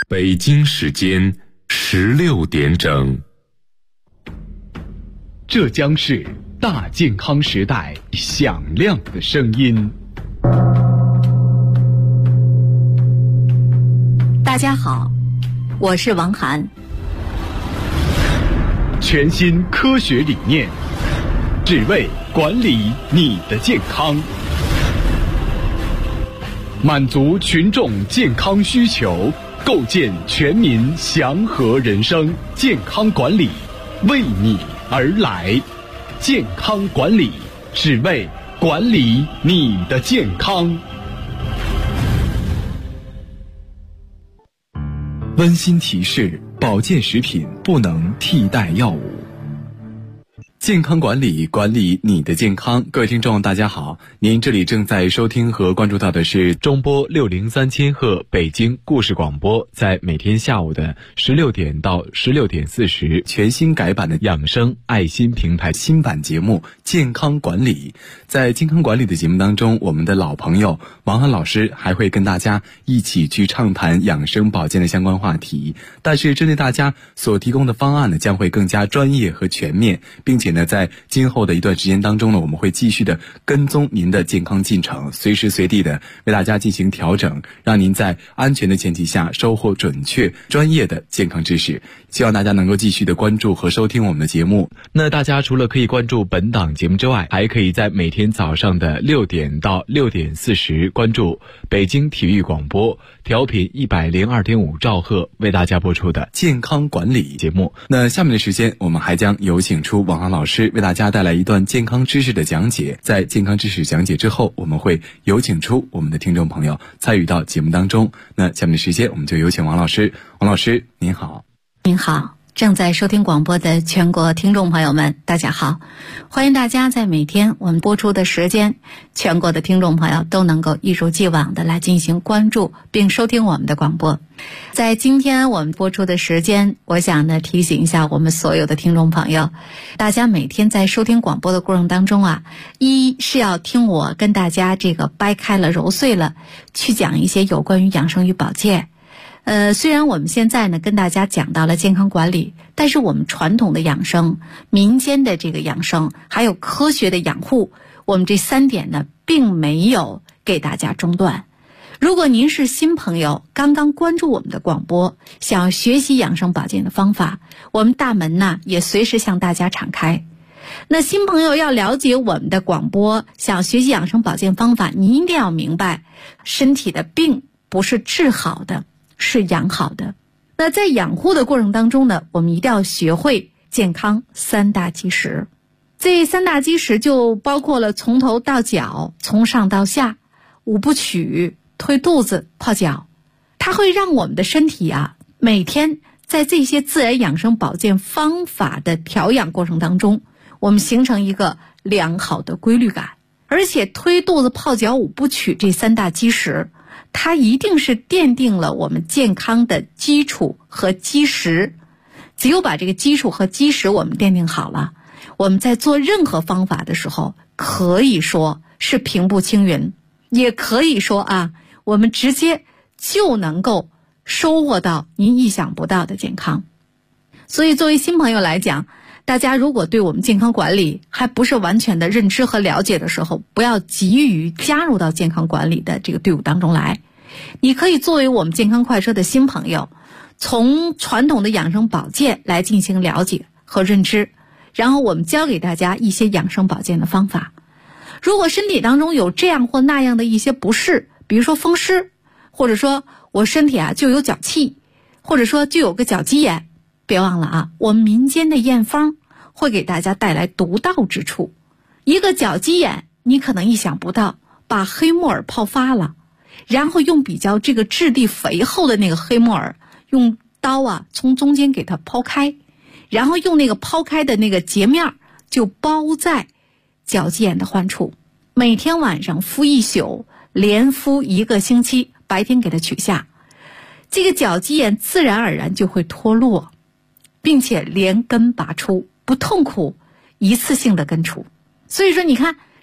北京时间16点整。 这将是大健康时代响亮的声音。 大家好，我是王涵。 全新科学理念，只为管理你的健康，满足群众健康需求，构建全民祥和人生。健康管理为你而来，健康管理只为管理你的健康。温馨提示：保健食品不能替代药物。健康管理，管理你的健康。各位听众大家好，您这里正在收听和关注到的是中波603千赫北京故事广播，在每天下午的16点到16点40全新改版的养生爱心平台新版节目健康管理。在健康管理的节目当中，我们的老朋友王涵老师还会跟大家一起去畅谈养生保健的相关话题，但是针对大家所提供的方案呢，将会更加专业和全面，并且在今后的一段时间当中呢，我们会继续的跟踪您的健康进程，随时随地的为大家进行调整，让您在安全的前提下收获准确专业的健康知识。希望大家能够继续的关注和收听我们的节目。那大家除了可以关注本档节目之外，还可以在每天早上的6点到6点40关注北京体育广播调频102.5兆赫为大家播出的健康管理节目。那下面的时间，我们还将有请出王涵老师为大家带来一段健康知识的讲解。在健康知识讲解之后，我们会有请出我们的听众朋友参与到节目当中。那下面的时间，我们就有请王老师。王老师您好。 您好，正在收听广播的全国听众朋友们大家好，欢迎大家在每天我们播出的时间，全国的听众朋友都能够一如既往的来进行关注并收听我们的广播。在今天我们播出的时间，我想呢提醒一下我们所有的听众朋友，大家每天在收听广播的过程当中啊，一是要听我跟大家这个掰开了揉碎了去讲一些有关于养生与保健。虽然我们现在呢跟大家讲到了健康管理，但是我们传统的养生、民间的这个养生，还有科学的养护，我们这3点呢并没有给大家中断。如果您是新朋友，刚刚关注我们的广播，想要学习养生保健的方法，我们大门呢也随时向大家敞开。那新朋友要了解我们的广播，想学习养生保健方法，你一定要明白，身体的病不是治好的，是养好的。那在养护的过程当中呢，我们一定要学会健康3大基石。这3大基石就包括了从头到脚，从上到下，5不取，推肚子，泡脚。它会让我们的身体啊，每天在这些自然养生保健方法的调养过程当中，我们形成一个良好的规律感。而且推肚子、泡脚、5不取这3大基石，它一定是奠定了我们健康的基础和基石。只有把这个基础和基石我们奠定好了，我们在做任何方法的时候，可以说是平步青云，也可以说啊，我们直接就能够收获到您意想不到的健康。所以作为新朋友来讲，大家如果对我们健康管理还不是完全的认知和了解的时候，不要急于加入到健康管理的这个队伍当中来。你可以作为我们健康快车的新朋友，从传统的养生保健来进行了解和认知，然后我们教给大家一些养生保健的方法。如果身体当中有这样或那样的一些不适，比如说风湿，或者说我身体啊就有脚气，或者说就有个脚鸡眼，别忘了啊，我们民间的验方会给大家带来独到之处。一个脚鸡眼，你可能意想不到，把黑木耳泡发了，然后用比较这个质地肥厚的那个黑木耳，用刀啊从中间给它剖开，然后用那个剖开的那个截面就包在脚鸡眼的患处，每天晚上敷1宿，连敷1个星期，白天给它取下，这个脚鸡眼自然而然就会脱落，并且连根拔出，不痛苦，一次性的根除。所以说你看，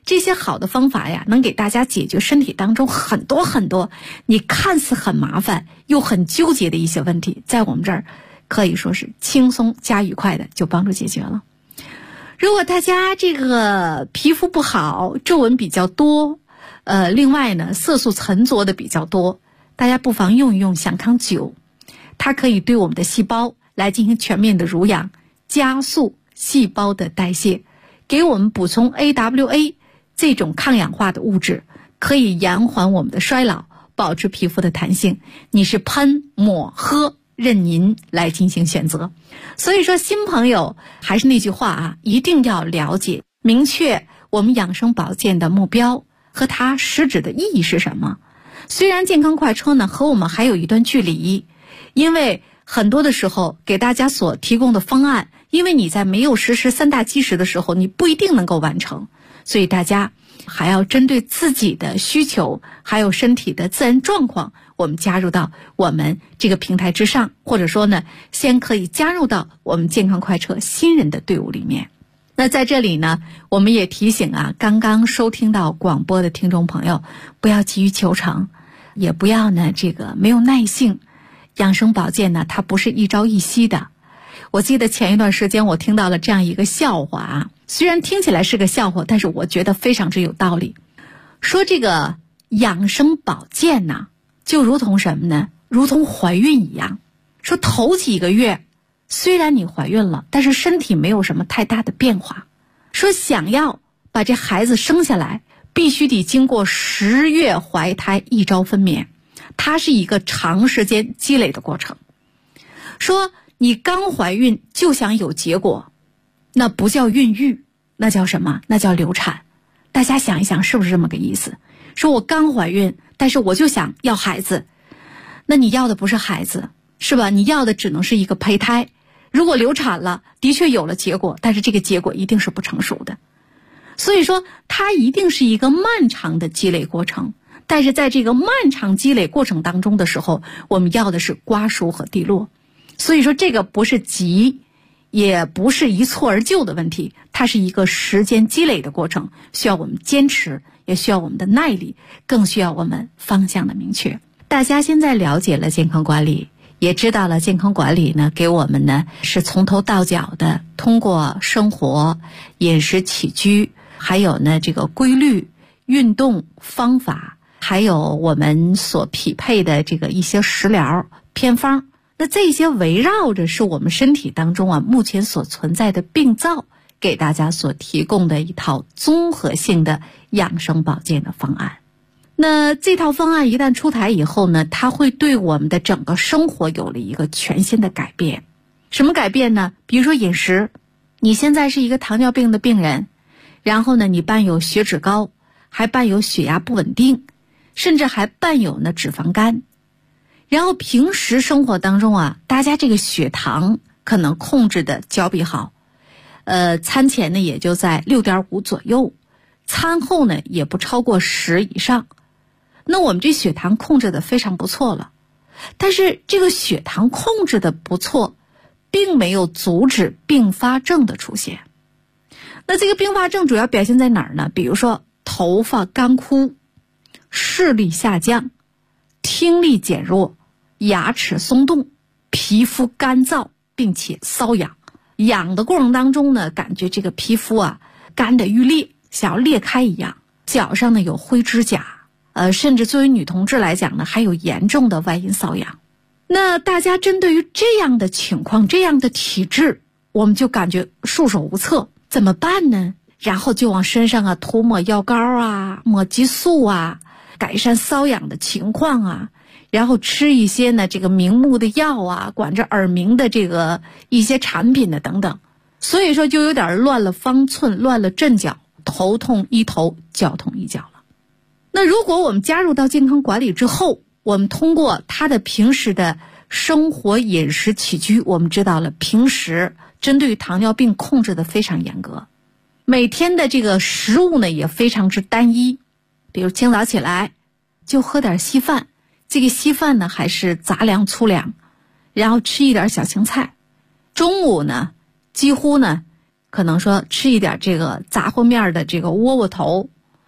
这些好的方法呀，能给大家解决身体当中很多很多你看似很麻烦又很纠结的一些问题，在我们这儿可以说是轻松加愉快的就帮助解决了。如果大家这个皮肤不好，皱纹比较多，另外呢色素沉着的比较多，大家不妨用一用享康9，它可以对我们的细胞来进行全面的濡养，加速细胞的代谢，给我们补充 AWA 这种抗氧化的物质，可以延缓我们的衰老，保持皮肤的弹性。你是喷、抹、喝，任您来进行选择。所以说新朋友还是那句话啊，一定要了解明确我们养生保健的目标和它实质的意义是什么。虽然健康快车呢和我们还有一段距离，因为很多的时候给大家所提供的方案，因为你在没有实施3大基石的时候，你不一定能够完成，所以大家还要针对自己的需求还有身体的自然状况，我们加入到我们这个平台之上，或者说呢先可以加入到我们健康快车新人的队伍里面。那在这里呢，我们也提醒啊，刚刚收听到广播的听众朋友，不要急于求成，也不要呢这个没有耐性。养生保健呢，它不是一朝一夕的。我记得前一段时间我听到了这样一个笑话啊，虽然听起来是个笑话，但是我觉得非常之有道理。说这个养生保健呢，就如同什么呢？如同怀孕一样。说头几个月虽然你怀孕了，但是身体没有什么太大的变化。说想要把这孩子生下来，必须得经过10月怀胎1朝分娩，它是一个长时间积累的过程。说你刚怀孕就想有结果，那不叫孕育，那叫什么？那叫流产。大家想一想，是不是这么个意思？说我刚怀孕，但是我就想要孩子，那你要的不是孩子，是吧？你要的只能是一个胚胎。如果流产了，的确有了结果，但是这个结果一定是不成熟的。所以说它一定是一个漫长的积累过程，但是在这个漫长积累过程当中的时候，我们要的是瓜熟和蒂落。所以说这个不是急，也不是一蹴而就的问题，它是一个时间积累的过程，需要我们坚持，也需要我们的耐力，更需要我们方向的明确。大家现在了解了健康管理，也知道了健康管理呢给我们呢是从头到脚的通过生活、饮食起居，还有呢这个规律、运动方法，还有我们所匹配的这个一些食疗偏方，那这些围绕着是我们身体当中啊目前所存在的病灶，给大家所提供的一套综合性的养生保健的方案。那这套方案一旦出台以后呢，它会对我们的整个生活有了一个全新的改变。什么改变呢？比如说饮食，你现在是一个糖尿病的病人，然后呢你伴有血脂高，还伴有血压不稳定，甚至还伴有呢脂肪肝。然后平时生活当中啊，大家这个血糖可能控制的较比好，餐前呢也就在 6.5 左右，餐后呢也不超过10以上，那我们这血糖控制的非常不错了。但是这个血糖控制的不错，并没有阻止并发症的出现。那这个并发症主要表现在哪儿呢？比如说头发干枯、视力下降、听力减弱、牙齿松动、皮肤干燥并且瘙痒。痒的过程当中呢，感觉这个皮肤啊干得欲裂，想要裂开一样。脚上呢有灰指甲，甚至作为女同志来讲呢，还有严重的外阴瘙痒。那大家针对于这样的情况、这样的体质，我们就感觉束手无策，怎么办呢？然后就往身上啊涂抹药膏啊、抹激素啊，改善瘙痒的情况啊，然后吃一些呢这个明目的药啊，管着耳鸣的这个一些产品的等等。所以说就有点乱了方寸，乱了阵脚，头痛一头，脚痛一脚了。那如果我们加入到健康管理之后，我们通过他的平时的生活饮食起居，我们知道了平时针对于糖尿病控制的非常严格，每天的这个食物呢也非常之单一。比如清早起来就喝点稀饭，这个稀饭呢还是杂粮粗粮，然后吃一点小青菜。中午呢几乎呢可能说吃一点这个杂货面的这个窝窝头，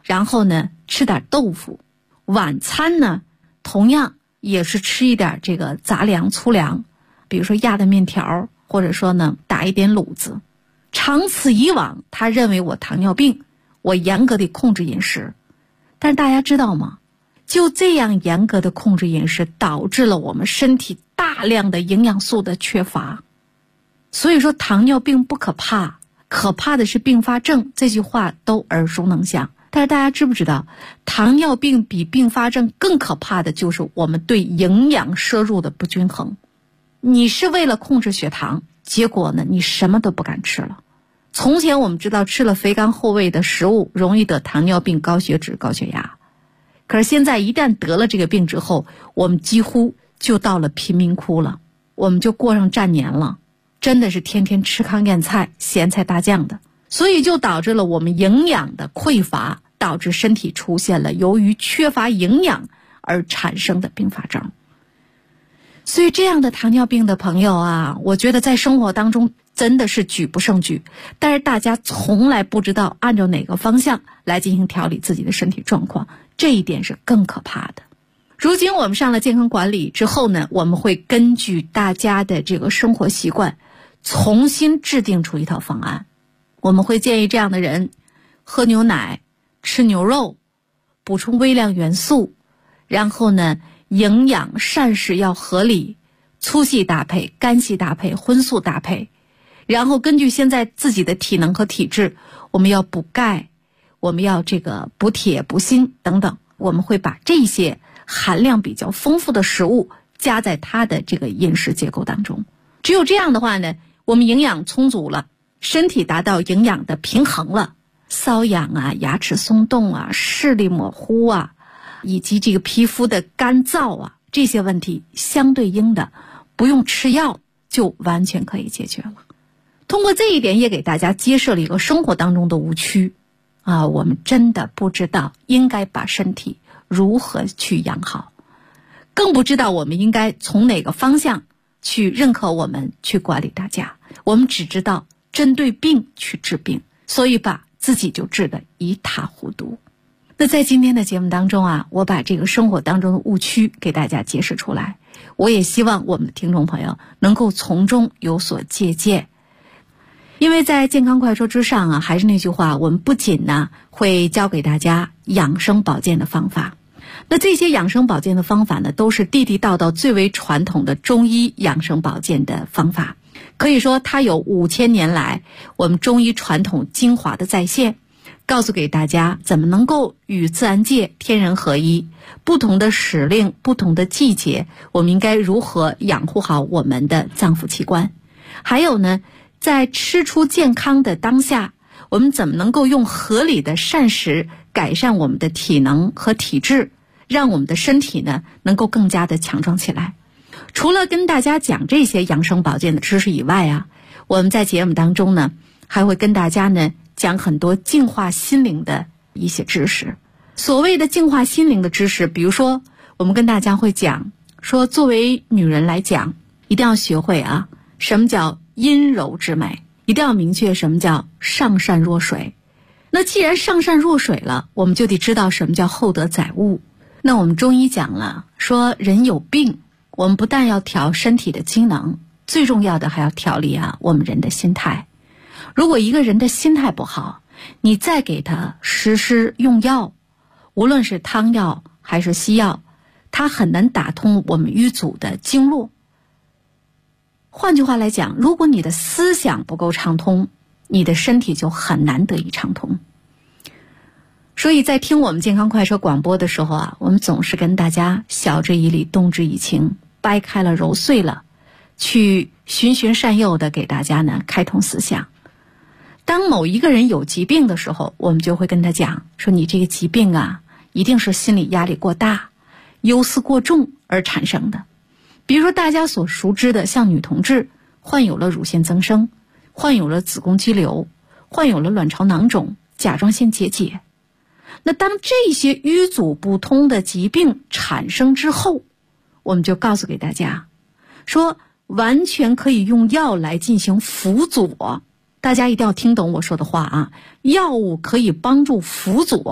然后呢吃点豆腐，晚餐呢同样也是吃一点这个杂粮粗粮，比如说压的面条，或者说呢打一点卤子。长此以往，他认为我糖尿病，我严格的控制饮食。但是大家知道吗？就这样严格的控制饮食，导致了我们身体大量的营养素的缺乏。所以说糖尿病不可怕，可怕的是并发症，这句话都耳熟能详。但是大家知不知道，糖尿病比并发症更可怕的就是我们对营养摄入的不均衡。你是为了控制血糖，结果呢你什么都不敢吃了。从前我们知道吃了肥甘厚味的食物容易得糖尿病、高血脂、高血压，可是现在一旦得了这个病之后，我们几乎就到了贫民窟了，我们就过上战年了，真的是天天吃糠咽菜、咸菜大酱的，所以就导致了我们营养的匮乏，导致身体出现了由于缺乏营养而产生的并发症。所以这样的糖尿病的朋友啊，我觉得在生活当中真的是举不胜举，但是大家从来不知道按照哪个方向来进行调理自己的身体状况，这一点是更可怕的。如今我们上了健康管理之后呢，我们会根据大家的这个生活习惯重新制定出一套方案。我们会建议这样的人喝牛奶、吃牛肉，补充微量元素，然后呢营养膳食要合理，粗细搭配、干细搭配、荤素搭配，然后根据现在自己的体能和体质，我们要补钙，我们要这个补铁、补锌等等，我们会把这些含量比较丰富的食物加在它的这个饮食结构当中。只有这样的话呢，我们营养充足了，身体达到营养的平衡了，瘙痒啊、牙齿松动啊、视力模糊啊，以及这个皮肤的干燥啊，这些问题相对应的不用吃药就完全可以解决了。通过这一点也给大家揭示了一个生活当中的误区啊，我们真的不知道应该把身体如何去养好，更不知道我们应该从哪个方向去认可我们去管理大家。我们只知道针对病去治病，所以把自己就治得一塌糊涂。那在今天的节目当中啊，我把这个生活当中的误区给大家揭示出来，我也希望我们的听众朋友能够从中有所借鉴。因为在健康快说之上啊，还是那句话，我们不仅呢会教给大家养生保健的方法，那这些养生保健的方法呢，都是地地道道最为传统的中医养生保健的方法，可以说它有5000年来我们中医传统精华的再现，告诉给大家怎么能够与自然界天人合一，不同的时令、不同的季节，我们应该如何养护好我们的脏腑器官。还有呢，在吃出健康的当下，我们怎么能够用合理的膳食改善我们的体能和体质，让我们的身体呢能够更加的强壮起来。除了跟大家讲这些养生保健的知识以外啊，我们在节目当中呢还会跟大家呢讲很多净化心灵的一些知识。所谓的净化心灵的知识，比如说我们跟大家会讲说，作为女人来讲，一定要学会啊什么叫阴柔之美，一定要明确什么叫上善若水。那既然上善若水了，我们就得知道什么叫厚德载物。那我们中医讲了，说人有病，我们不但要调身体的机能，最重要的还要调理啊我们人的心态。如果一个人的心态不好，你再给他实施用药，无论是汤药还是西药，它很难打通我们瘀阻的经络。换句话来讲，如果你的思想不够畅通，你的身体就很难得以畅通。所以在听我们健康快车广播的时候啊，我们总是跟大家晓之以理，动之以情，掰开了揉碎了，去循循善诱的给大家呢开通思想。当某一个人有疾病的时候，我们就会跟他讲说，你这个疾病啊，一定是心理压力过大、忧思过重而产生的。比如说大家所熟知的，像女同志患有了乳腺增生，患有了子宫肌瘤，患有了卵巢囊肿、甲状腺结节。那当这些瘀阻不通的疾病产生之后，我们就告诉给大家说，完全可以用药来进行辅佐。大家一定要听懂我说的话啊，药物可以帮助辅佐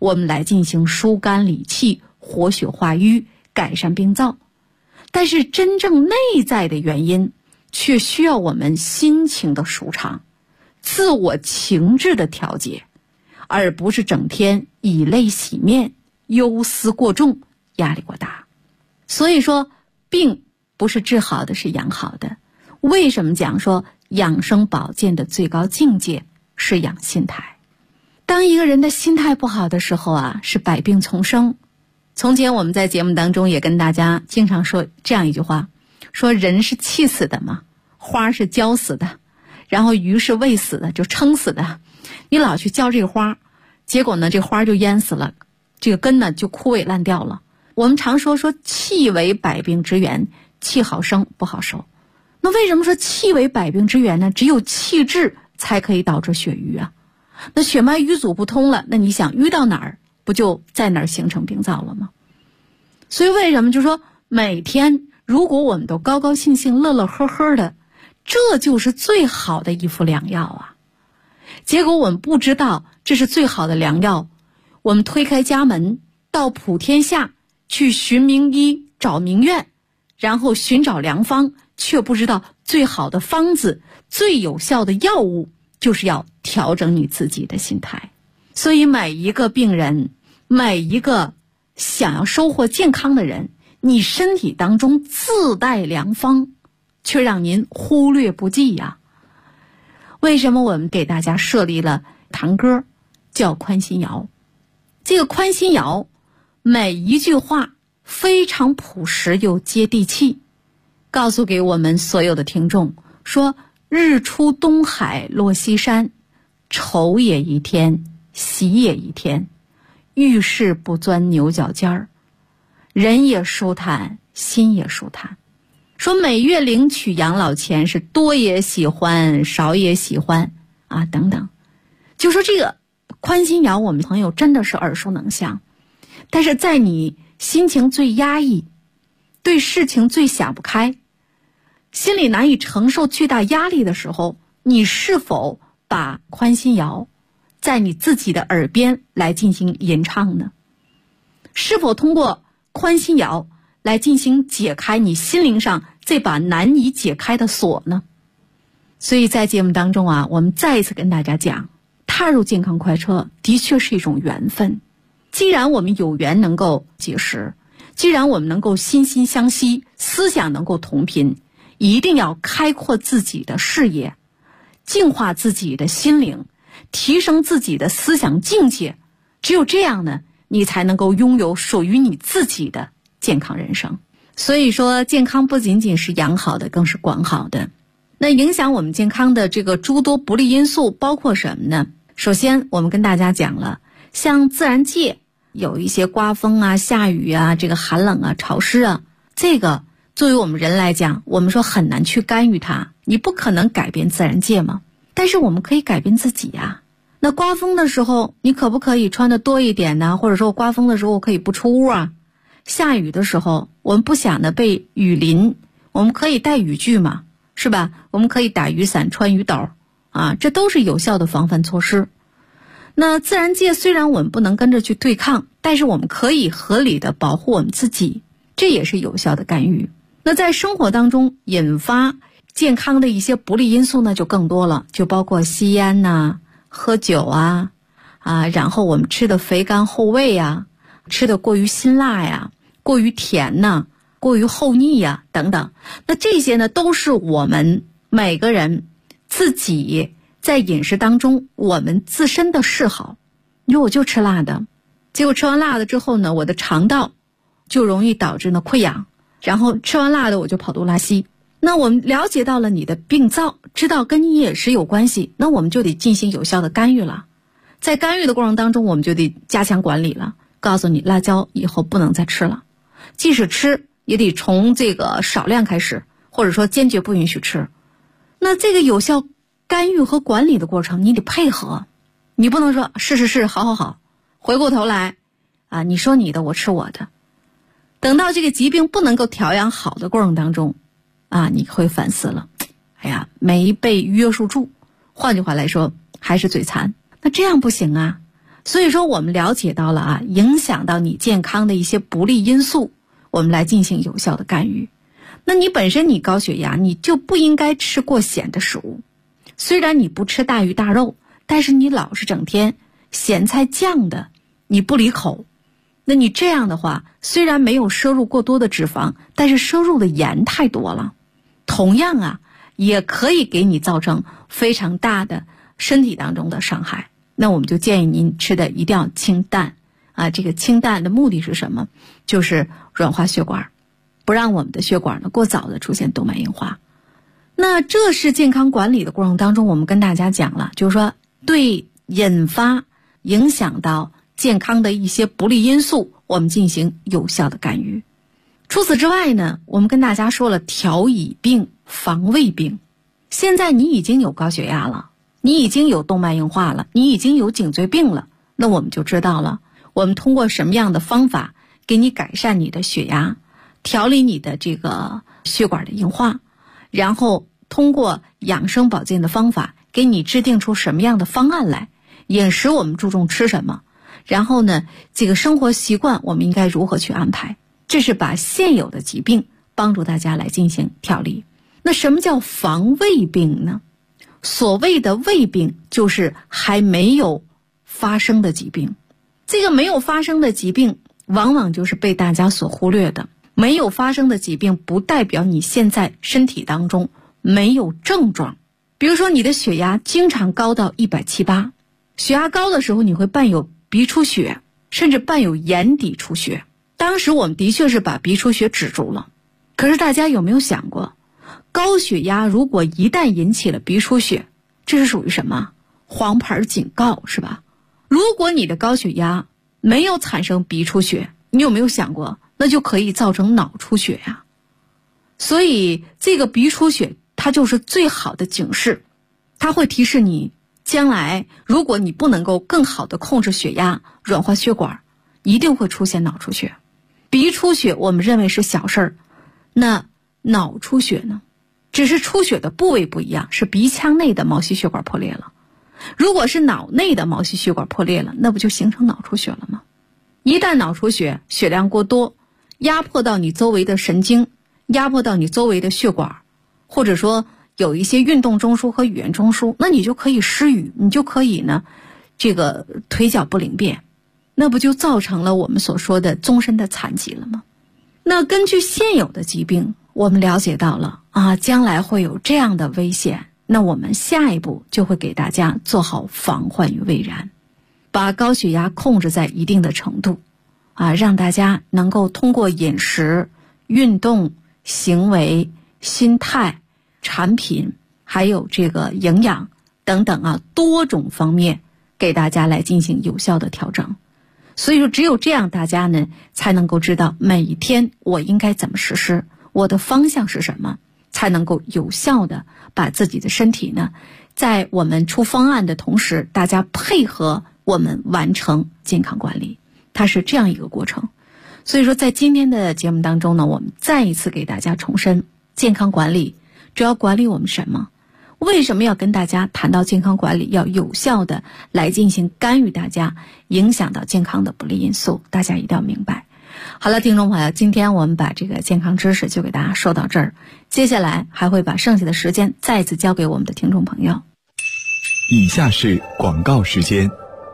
我们来进行疏肝理气、活血化瘀、改善病灶。但是真正内在的原因却需要我们心情的舒畅，自我情志的调节，而不是整天以泪洗面、忧思过重、压力过大。所以说病不是治好的，是养好的。为什么讲说养生保健的最高境界是养心态？当一个人的心态不好的时候啊，是百病丛生。从前我们在节目当中也跟大家经常说这样一句话，说人是气死的嘛，花是浇死的，然后鱼是喂死的，就撑死的。你老去浇这个花，结果呢这花就淹死了，这个根呢就枯萎烂掉了。我们常说气为百病之源，气好生不好收。那为什么说气为百病之源呢？只有气滞才可以导致血瘀啊。那血脉瘀阻不通了，那你想瘀到哪儿，不就在哪儿形成病灶了吗？所以为什么就说每天如果我们都高高兴兴、乐乐呵呵的，这就是最好的一副良药啊。结果我们不知道这是最好的良药，我们推开家门到普天下去寻名医、找名院，然后寻找良方，却不知道最好的方子、最有效的药物就是要调整你自己的心态。所以每一个病人，每一个想要收获健康的人，你身体当中自带良方，却让您忽略不计呀。为什么我们给大家设立了堂歌叫宽心谣？这个宽心谣每一句话非常朴实又接地气，告诉给我们所有的听众说，日出东海落西山，愁也一天，喜也一天，遇事不钻牛角尖儿，人也舒坦，心也舒坦。说每月领取养老钱，是多也喜欢，少也喜欢啊，等等。就说这个宽心谣，我们朋友真的是耳熟能详。但是在你心情最压抑，对事情最想不开，心里难以承受巨大压力的时候，你是否把宽心谣在你自己的耳边来进行吟唱呢？是否通过宽心谣来进行解开你心灵上这把难以解开的锁呢？所以在节目当中啊，我们再一次跟大家讲，踏入健康快车的确是一种缘分。既然我们有缘能够结识，既然我们能够心心相惜，思想能够同频，一定要开阔自己的视野，净化自己的心灵，提升自己的思想境界。只有这样呢，你才能够拥有属于你自己的健康人生。所以说，健康不仅仅是养好的，更是管好的。那影响我们健康的这个诸多不利因素包括什么呢？首先我们跟大家讲了，像自然界有一些刮风啊、下雨啊、这个寒冷啊、潮湿啊，这个作为我们人来讲，我们说很难去干预它，你不可能改变自然界嘛。但是我们可以改变自己啊。那刮风的时候，你可不可以穿得多一点呢？或者说刮风的时候我可以不出屋啊？下雨的时候，我们不想的被雨淋，我们可以带雨具嘛，是吧？我们可以打雨伞、穿雨斗啊，这都是有效的防范措施。那自然界虽然我们不能跟着去对抗，但是我们可以合理的保护我们自己，这也是有效的干预。那在生活当中引发健康的一些不利因素呢就更多了，就包括吸烟呐、喝酒啊，然后我们吃的肥甘厚味啊，吃的过于辛辣呀、过于甜呐、过于厚腻呀等等。那这些呢都是我们每个人自己在饮食当中我们自身的嗜好。你说我就吃辣的，结果吃完辣的之后呢，我的肠道就容易导致呢溃疡，然后吃完辣的我就跑肚拉稀。那我们了解到了你的病灶，知道跟你饮食有关系，那我们就得进行有效的干预了。在干预的过程当中，我们就得加强管理了，告诉你辣椒以后不能再吃了，即使吃也得从这个少量开始，或者说坚决不允许吃。那这个有效干预和管理的过程，你得配合，你不能说是好，回过头来啊，你说你的，我吃我的。等到这个疾病不能够调养好的过程当中啊，你会反思了，哎呀，没被约束住，换句话来说还是嘴馋。那这样不行啊， 所以说我们了解到了影响到你健康的一些不利因素，我们来进行有效的干预。那你本身你高血压，你就不应该吃过咸的食物。虽然你不吃大鱼大肉，但是你老是整天咸菜酱的，你不离口。那你这样的话，虽然没有摄入过多的脂肪，但是摄入的盐太多了，同样也可以给你造成非常大的身体当中的伤害。那我们就建议您吃的一定要清淡这个清淡的目的是什么？就是软化血管，不让我们的血管呢过早的出现动脉硬化。那这是健康管理的过程当中，我们跟大家讲了，就是说对引发影响到健康的一些不利因素，我们进行有效的干预。除此之外呢，我们跟大家说了调已病防未病。现在你已经有高血压了，你已经有动脉硬化了，你已经有颈椎病了，那我们就知道了，我们通过什么样的方法给你改善你的血压，调理你的这个血管的硬化，然后通过养生保健的方法给你制定出什么样的方案来。饮食我们注重吃什么，然后呢这个生活习惯我们应该如何去安排，这是把现有的疾病帮助大家来进行调理。那什么叫防未病呢？所谓的未病就是还没有发生的疾病。这个没有发生的疾病往往就是被大家所忽略的。没有发生的疾病不代表你现在身体当中没有症状。比如说你的血压经常高到170-180，血压高的时候你会伴有鼻出血，甚至伴有眼底出血。当时我们的确是把鼻出血止住了，可是大家有没有想过，高血压如果一旦引起了鼻出血，这是属于什么？黄牌警告，是吧？如果你的高血压没有产生鼻出血，你有没有想过那就可以造成脑出血呀？所以这个鼻出血它就是最好的警示，它会提示你将来如果你不能够更好的控制血压，软化血管，一定会出现脑出血。鼻出血我们认为是小事儿，那脑出血呢？只是出血的部位不一样，是鼻腔内的毛细血管破裂了。如果是脑内的毛细血管破裂了，那不就形成脑出血了吗？一旦脑出血，血量过多，压迫到你周围的神经，压迫到你周围的血管，或者说有一些运动中枢和语言中枢，那你就可以失语，你就可以呢这个腿脚不灵便，那不就造成了我们所说的终身的残疾了吗？那根据现有的疾病，我们了解到了将来会有这样的危险，那我们下一步就会给大家做好防患于未然，把高血压控制在一定的程度让大家能够通过饮食、运动、行为、心态、产品还有这个营养等等多种方面给大家来进行有效的调整。所以说只有这样，大家呢才能够知道每一天我应该怎么实施，我的方向是什么，才能够有效的把自己的身体呢，在我们出方案的同时，大家配合我们完成健康管理，它是这样一个过程。所以说在今天的节目当中呢，我们再一次给大家重申，健康管理主要管理我们什么？为什么要跟大家谈到健康管理，要有效的来进行干预大家影响到健康的不利因素，大家一定要明白。好了，听众朋友，今天我们把这个健康知识就给大家说到这儿，接下来还会把剩下的时间再次交给我们的听众朋友。 以下是广告时间。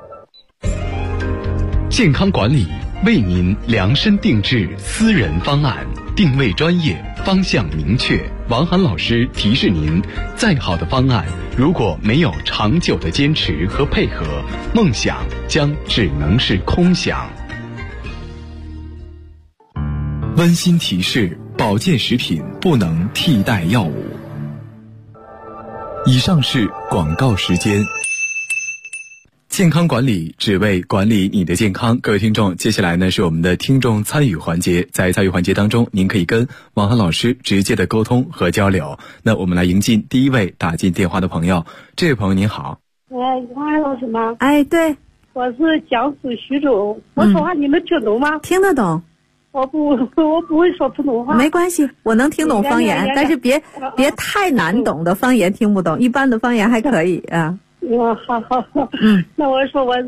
健康管理为您量身定制私人方案，定位专业，方向明确。王涵老师提示您，再好的方案如果没有长久的坚持和配合，梦想将只能是空想。 温馨提示：保健食品不能替代药物。以上是广告时间。健康管理只为管理你的健康。各位听众，接下来呢是我们的听众参与环节。在参与环节当中，您可以跟王涵老师直接的沟通和交流。那我们来迎进第一位打进电话的朋友。这位朋友您好。 王涵老师吗？ 哎，对， 我是江苏徐州。我说话你能听懂吗？ 听得懂。 我不会说普通话。 没关系，我能听懂方言，但是别太难懂的方言听不懂，一般的方言还可以啊。 好。那我说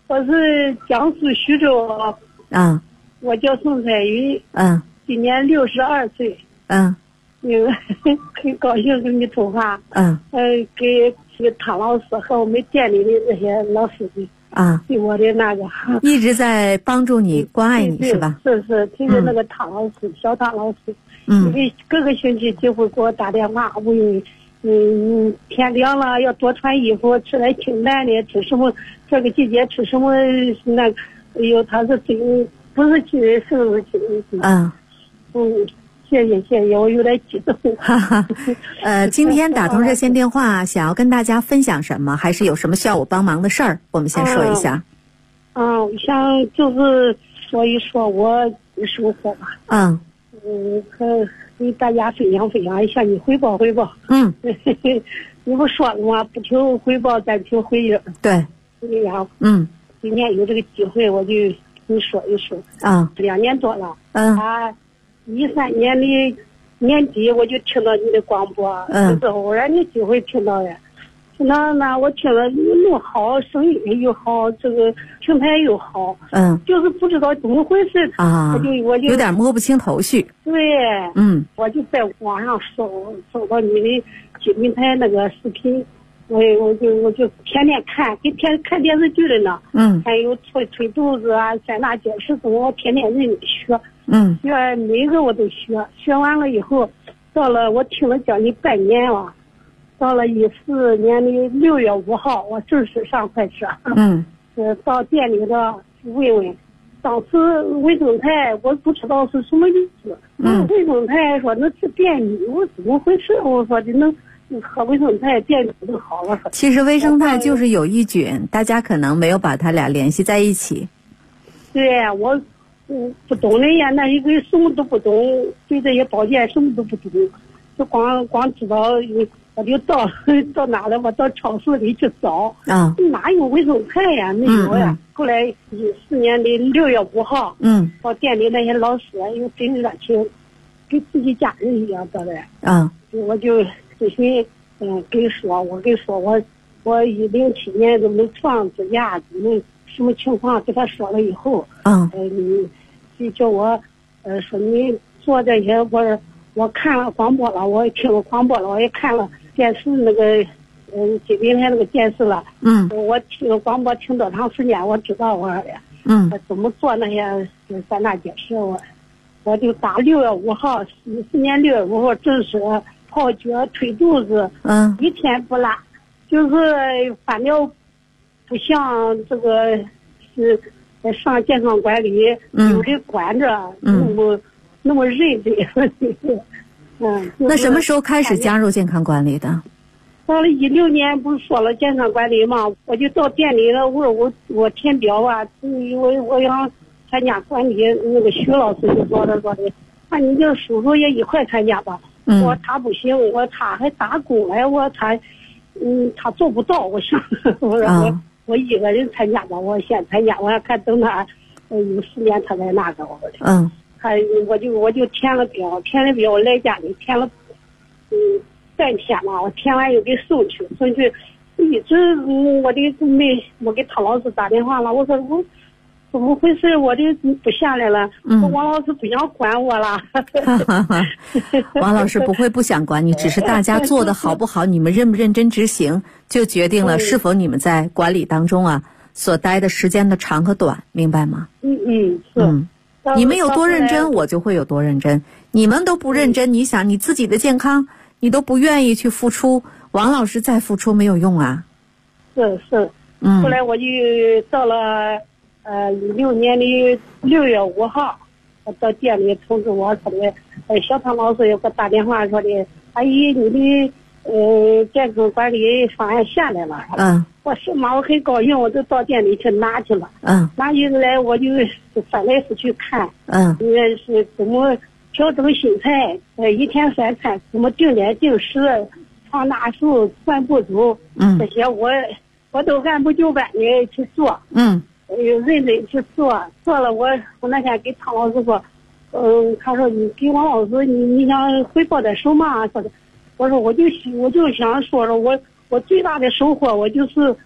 我是江苏徐州。 嗯。 我叫宋彩云。 嗯。 今年62岁。 嗯。 很高兴跟你通话。 嗯。 给这个唐老师和我们店里的那些老师的对我的那个一直在帮助你关爱你是吧？ 是，就是那个唐老师，小唐老师。因为各个星期就会给我打电话，问天凉了要多穿衣服，吃点清淡的，吃什么这个季节吃什么那个，哎呦，他是真不是亲人生日亲人。谢谢，我有点激动。 今天打通热线电话，想要跟大家分享什么？还是有什么需要我帮忙的事儿？我们先说一下。我想就是说一说我的生活吧。和大家分享一下，你汇报。你不说了吗？不听汇报，咱听回应。 对。 这样。今天有这个机会，我就跟你说一说。2年多了。13年的年底我就听到你的广播，这是偶然的机会听到的。那我听了又好，声音又好，这个平台又好。就是不知道怎么回事我就有点摸不清头绪。 对。我就在网上搜到你的新平台那个视频，我就天天看，跟看电视剧的呢。还有推肚子啊，3大解释怎么，我天天认真学。学每个我都学完了以后，到了我听了将近半年了，到了14年的6月5号，我正式上快车。到店里的问，当时卫生台我不知道是什么意思。卫生台说那是便秘，我怎么回事？我说的能喝卫生台便秘就好了。 其实卫生台就是有益菌，大家可能没有把它俩联系在一起。 对，我不懂的呀，那一个什么都不懂，对这些保健什么都不懂，就光知道我就到哪了，我到超市里去找。哪有卫生台呀？没有呀。后来14年的6月5号，到店里那些老师又真热情，跟自己家人一样的嘞。我就咨询，我1007年怎么创指甲，怎么什么情况，给他说了以后，就叫我说你做这些，我看了广播了，我也听了广播了，我也看了电视那个新平台那个电视了。我听了广播听多长时间，我知道我怎么做那些3大解释，我就打6月5号14年6月5号正式泡脚推肚子，一天不拉，就是反正不像这个是上健康管理有人管着，那么认真。 那什么时候开始加入健康管理的？ 到了16年不是说了健康管理嘛，我就到店里了，我填表啊，我想参加管理，那个徐老师就说的，你这叔叔也一块参加吧。我他不行，他还打工来，他做不到，我想我一个人参加吧，我先参加，我要看等他有时间他再那个我的。我就填了表，我来家里填了3天嘛，我填完又给送去，一直我给唐老师打电话了，我说我怎么回事？我这不下来了，王老师不想管我了。 王老师不会不想管你，只是大家做的好不好，你们认不认真执行，就决定了是否你们在管理当中所待的时间的长和短，明白吗？ 是。 你们有多认真，我就会有多认真。你们都不认真，你想你自己的健康，你都不愿意去付出，王老师再付出没有用啊。 是。后来我就到了16年的6月5号，我到店里通知我说的，小唐老师又给我打电话说的，阿姨你的健康管理方案下来了。我是嘛，我很高兴，我就到店里去拿去了。拿起来我就翻来覆去看。应该是怎么调整心态，一天3餐怎么定点定时，抗大数算步骤，这些我都按部就班的去做。认真去做了，我那天给唐老师说，他说你给王老师你想汇报点什么？说的，我说我就想说我最大的收获，我就是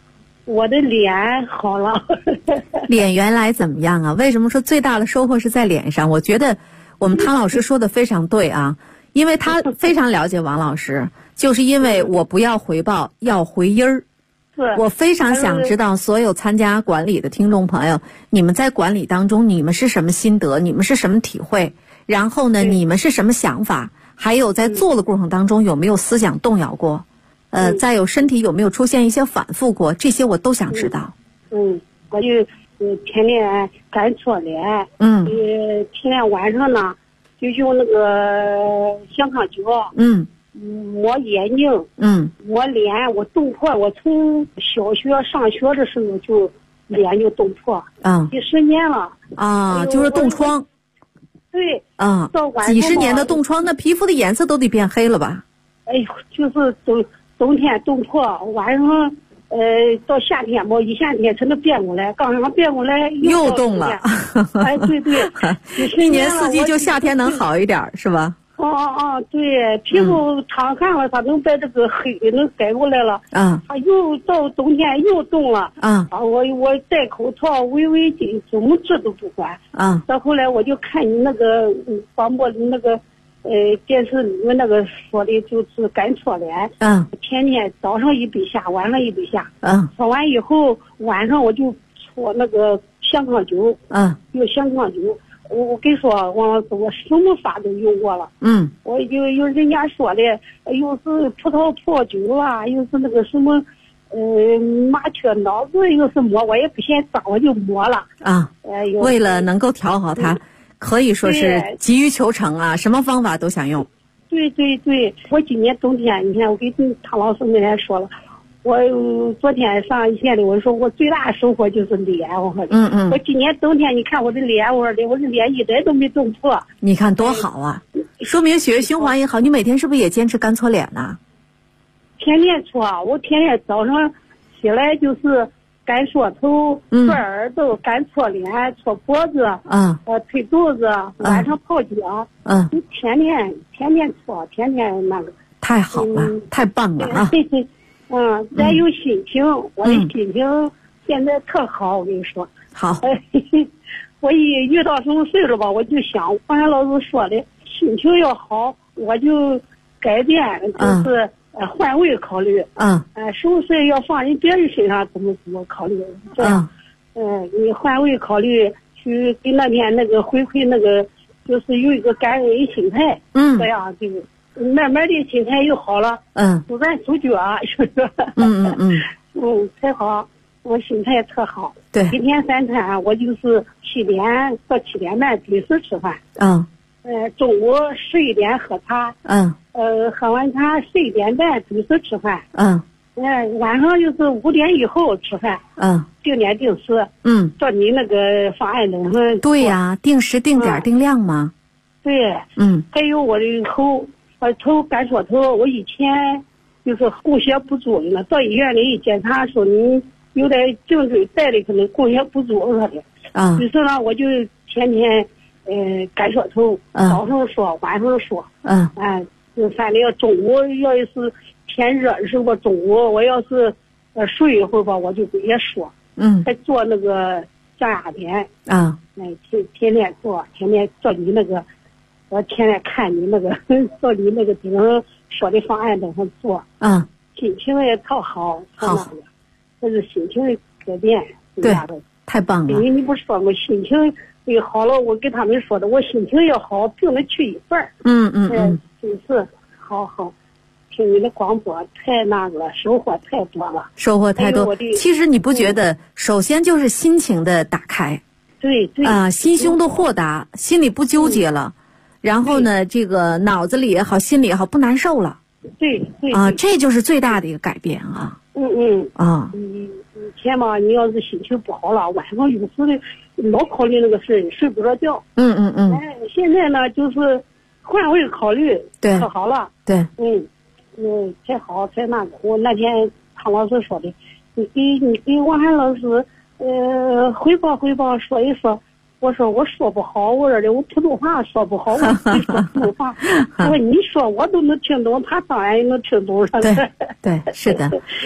我的脸好了。 脸原来怎么样啊？为什么说最大的收获是在脸上？我觉得我们汤老师说的非常对啊，因为他非常了解王老师，就是因为我不要回报，要回音儿。我非常想知道所有参加管理的听众朋友，你们在管理当中你们是什么心得，你们是什么体会，然后呢你们是什么想法，还有在做的过程当中有没有思想动摇过，再有身体有没有出现一些反复过，这些我都想知道。 我就天天干搓脸，天天晚上呢就用那个香康脚，抹眼睛，抹脸，我冻破，我从小学上学的时候就脸就冻破，几十年了啊， 就是冻疮。 对啊，几十年的冻疮，那皮肤的颜色都得变黑了吧？ 哎呦，就是冬天冻破，晚上到夏天嘛，一夏天才能变过来，刚刚变过来又冻了。 哎，对， 一年四季就夏天能好一点是吧？ 对，皮肤淌汗了，它能把这个黑能改过来了。它又到冬天又冻了。我戴口罩、围围巾，怎么治都不管。到后来我就看你那个广播的那个电视里面那个说的就是干搓脸。天天早上一杯下，晚上一杯下。搓完以后晚上我就搓那个香康酒。用香康酒。我跟你说，王老师，我什么法都用过了。我有人家说的，又是葡萄泡酒啦，又是那个什么，麻雀脑子，又是抹，我也不嫌脏，我就抹了。 为了能够调好它，可以说是急于求成啊，什么方法都想用。 对，我今年冬天，你看我跟汤老师那天说了。我昨天上线里，我说我最大的收获就是脸，我说我今年冬天你看我的脸，我的脸一点都没冻破， 你看多好啊！说明血液循环也好。你每天是不是也坚持干搓脸呢？ 天天搓，我天天早上起来就是干搓头、搓耳朵、干搓脸、搓脖子，推肚子，晚上泡脚，天天搓，天天那个。 太好了，太棒了啊！ 咱有心情，我的心情现在特好，我跟你说。 好。 我一遇到什么事了吧，我就想黄山老师说的，心情要好，我就改变，就是换位考虑。什么事要放在别人身上，怎么考虑？这样，你换位考虑，去给那天那个回馈那个，就是有一个感恩心态。这样就。慢慢的心态又好了，不咱手脚啊，是不是？才好，我心态特好。 对， 一天3餐，我就是7点到7点半准时吃饭。中午11点喝茶。喝完茶11点半准时吃饭。晚上就是5点以后吃饭。定点定时。照你那个方案的。 对呀，定时定点定量嘛。 对。还有我的头干搓头，我以前就是供血不足的呢，到医院里一检查说你有点颈椎带的可能供血不足说的。于是呢，我就天天干搓头，早上说，晚上说。就反正中午要是天热的时候，中午我要是睡一会儿吧，我就也说。还做那个降压片。天天做，天天做你那个。我天天看你那个，照你那个顶上说的方案等上做，心情也特好， 好， 这是心情的改变， 对，太棒了。 因为你不说过心情也好了，我跟他们说的，我心情要好，病能去一半。真是好，听你的广播太那个了，收获太多了， 收获太多。其实你不觉得，首先就是心情的打开， 对心胸的豁达，心里不纠结了。然后呢，这个脑子里也好，心里也好，不难受了。 对这就是最大的一个改变啊。 以前嘛，你要是心情不好了，晚上有时的老考虑那个事，睡不着觉。现在呢，就是换位考虑， 对， 可好了。 对， 才好才那个。我那天汤老师说的，你给王涵老师汇报说一说。我说不好，我说的我普通话说不好，我会说普通话。我说你说我都能听懂，他当然也能听懂。 对，是的。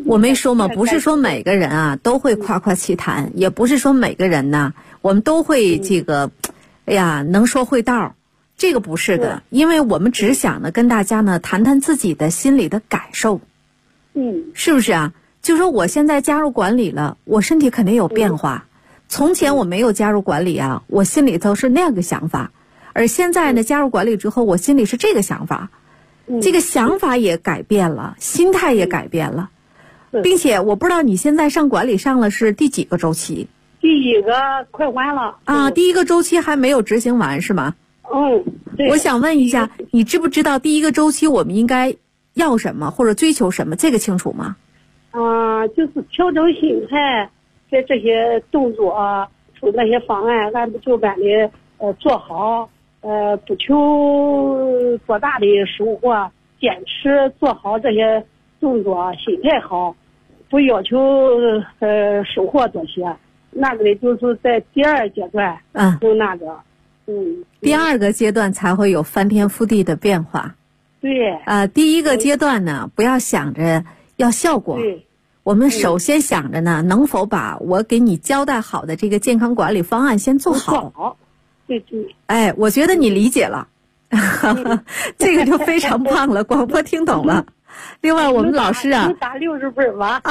我没说嘛，不是说每个人啊都会夸夸其谈，也不是说每个人呢我们都会这个，哎呀，能说会道，这个不是的，因为我们只想呢跟大家呢谈谈自己的心里的感受，是不是啊？就说我现在加入管理了，我身体肯定有变化。从前我没有加入管理啊，我心里头是那样个想法，而现在呢加入管理之后，我心里是这个想法，这个想法也改变了，心态也改变了，并且我不知道你现在上管理上了是第几个周期？ 第一个快完了啊，第一个周期还没有执行完是吗？ 对。 我想问一下，你知不知道第一个周期我们应该要什么或者追求什么？这个清楚吗？ 就是调整心态，在这些动作出那些方案，按部就班的做好，不求多大的收获，坚持做好这些动作，心态好，不要求收获多些。那个就是在第二阶段，就那个， 第二个阶段才会有翻天覆地的变化。 对。 第一个阶段呢，不要想着要效果。 对。 我们首先想着呢，能否把我给你交代好的这个健康管理方案先做好。 对对。 哎，我觉得你理解了，这个就非常棒了，广播听懂了。另外，我们老师啊， 能打60分吧？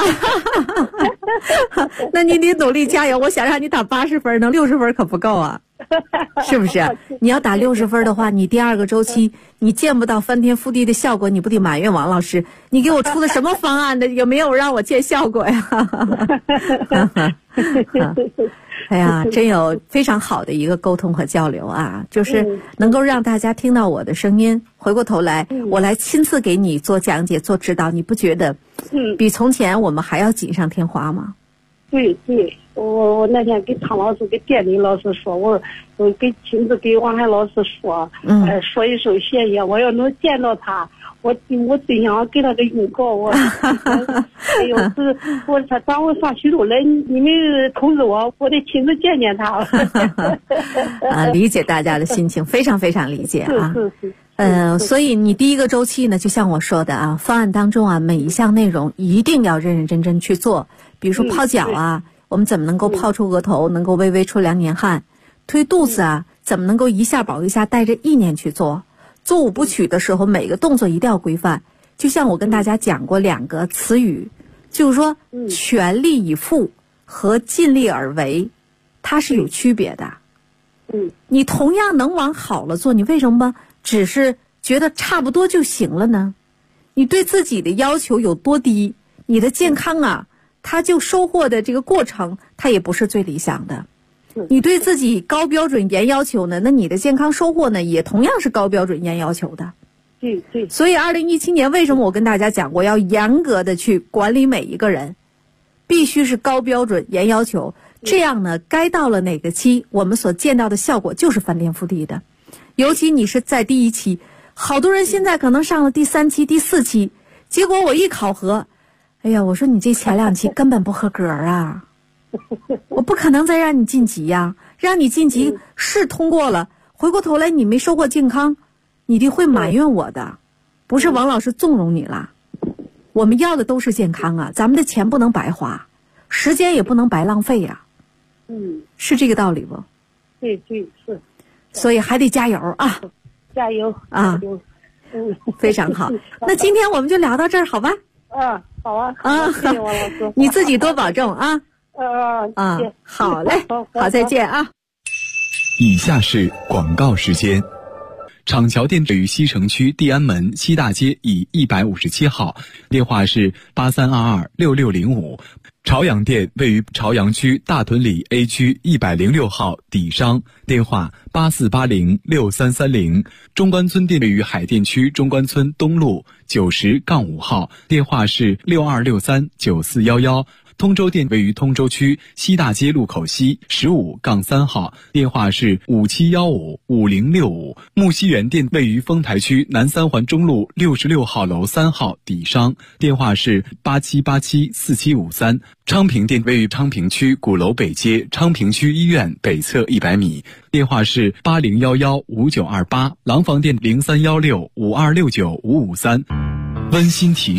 那你得努力加油。我想让你打80分，能60分可不够啊，是不是？你要打60分的话，你第二个周期你见不到翻天覆地的效果，你不得埋怨王老师？你给我出的什么方案的，有没有让我见效果呀？哎呀，真有非常好的一个沟通和交流啊，就是能够让大家听到我的声音，回过头来我来亲自给你做讲解做指导，你不觉得比从前我们还要锦上添花吗？ 对对，我那天给汤老师给店里老师说，我给亲自给王海老师说，说一声谢谢，我要能见到他，我真想给他个拥抱，哎呦，他当我上徐州来，你们通知我，我得亲自见见他。 理解大家的心情，非常非常理解啊。 是。 所以你第一个周期呢，就像我说的啊，方案当中啊，每一项内容一定要认认真真去做。比如说泡脚啊，我们怎么能够泡出额头，能够微微出2年汗？推肚子啊，怎么能够一下保一下，带着意念去做？做5部曲的时候，每个动作一定要规范。就像我跟大家讲过2个词语，就是说全力以赴和尽力而为，它是有区别的。你同样能往好了做，你为什么只是觉得差不多就行了呢？你对自己的要求有多低，你的健康啊，它就收获的这个过程，它也不是最理想的。你对自己高标准严要求呢，那你的健康收获呢，也同样是高标准严要求的。 对。 所以2017年为什么我跟大家讲过要严格的去管理每一个人，必须是高标准严要求，这样呢，该到了哪个期，我们所见到的效果就是翻天覆地的。尤其你是在第1期，好多人现在可能上了第3期、第4期，结果我一考核，哎呀，我说你这前2期根本不合格啊，我不可能再让你晋级呀，让你晋级是通过了，回过头来你没收获健康，你一定会埋怨我的，不是王老师纵容你了。我们要的都是健康啊，咱们的钱不能白花，时间也不能白浪费呀。是这个道理不？ 对是。 所以还得加油啊！ 加油啊！非常好。那今天我们就聊到这儿，好吧？ 好啊。谢谢王老师。 你自己多保重啊！好嘞，好，再见啊！ 以下是广告时间。厂桥店位于西城区地安门西大街以157号，电话是83226605。朝阳店位于朝阳区大屯里 A 区106号底商，电话84806330。中关村店位于海淀区中关村东路90-5号，电话是62639411。通州店位于通州区西大街路口西15-3号，电话是57155065。木樨园店位于丰台区南三环中路66号楼3号底商，电话是87874753。昌平店位于昌平区鼓楼北街昌平区医院北侧100米，电话是80115928。廊坊店031652695553。温馨提示：